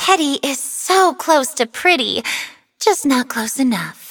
Petty is so close to pretty, just not close enough.